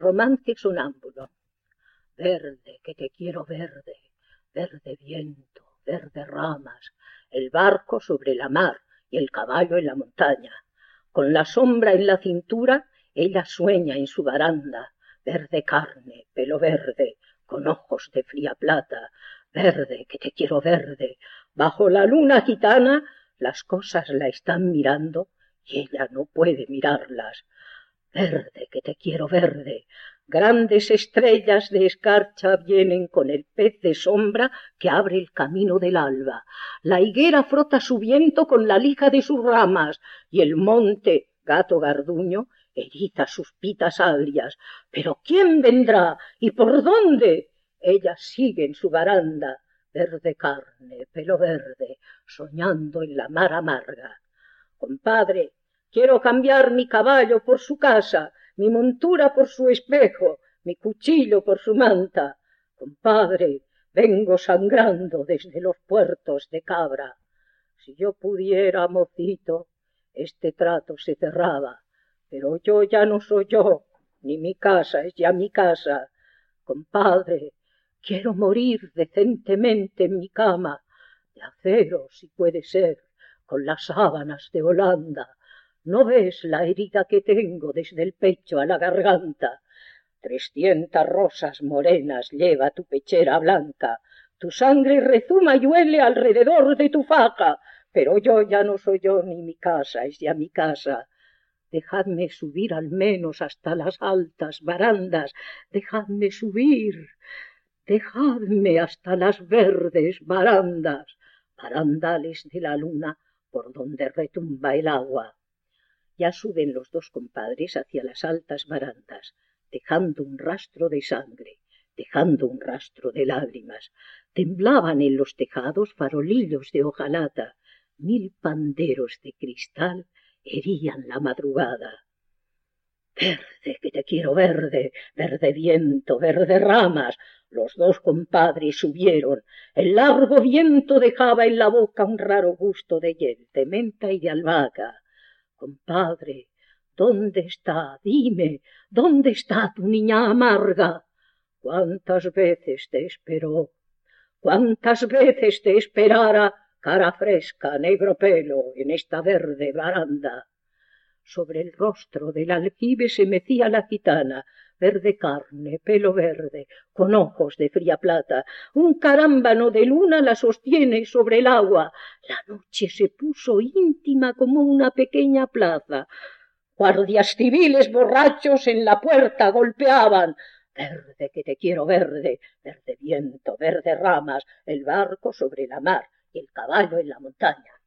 Romance sonámbulo. Verde, que te quiero verde, verde viento, verde ramas, el barco sobre la mar y el caballo en la montaña. Con la sombra en la cintura, ella sueña en su baranda, verde carne, pelo verde, con ojos de fría plata, verde, que te quiero verde. Bajo la luna gitana, las cosas la están mirando y ella no puede mirarlas. Verde, que te quiero verde. Grandes estrellas de escarcha vienen con el pez de sombra que abre el camino del alba. La higuera frota su viento con la lija de sus ramas y el monte, gato garduño, eriza sus pitas agrias. Pero ¿quién vendrá y por dónde? Ella sigue en su baranda, verde carne, pelo verde, soñando en la mar amarga. Compadre, quiero cambiar mi caballo por su casa, mi montura por su espejo, mi cuchillo por su manta. Compadre, vengo sangrando desde los puertos de Cabra. Si yo pudiera, mocito, este trato se cerraba, pero yo ya no soy yo, ni mi casa es ya mi casa. Compadre, quiero morir decentemente en mi cama, de acero si puede ser, con las sábanas de Holanda. ¿No ves la herida que tengo desde el pecho a la garganta? 300 rosas morenas lleva tu pechera blanca. Tu sangre rezuma y huele alrededor de tu faja, pero yo ya no soy yo ni mi casa es ya mi casa. Dejadme subir al menos hasta las altas barandas, dejadme subir, dejadme hasta las verdes barandas, barandales de la luna por donde retumba el agua. Ya suben los dos compadres hacia las altas barandas, dejando un rastro de sangre, dejando un rastro de lágrimas. Temblaban en los tejados farolillos de hojalata, 1000 panderos de cristal herían la madrugada. Verde, que te quiero verde, verde viento, verde ramas. Los dos compadres subieron. El largo viento dejaba en la boca un raro gusto de hiel, de menta y de albahaca. Compadre, ¿dónde está? Dime, ¿dónde está tu niña amarga? ¿Cuántas veces te esperó? ¿Cuántas veces te esperara, cara fresca, negro pelo, en esta verde baranda? Sobre el rostro del aljibe se mecía la gitana, verde carne, pelo verde, con ojos de fría plata. Un carámbano de luna la sostiene sobre el agua. La noche se puso íntima como una pequeña plaza. Guardias civiles borrachos en la puerta golpeaban. Verde, que te quiero verde, verde viento, verde ramas, el barco sobre la mar y el caballo en la montaña.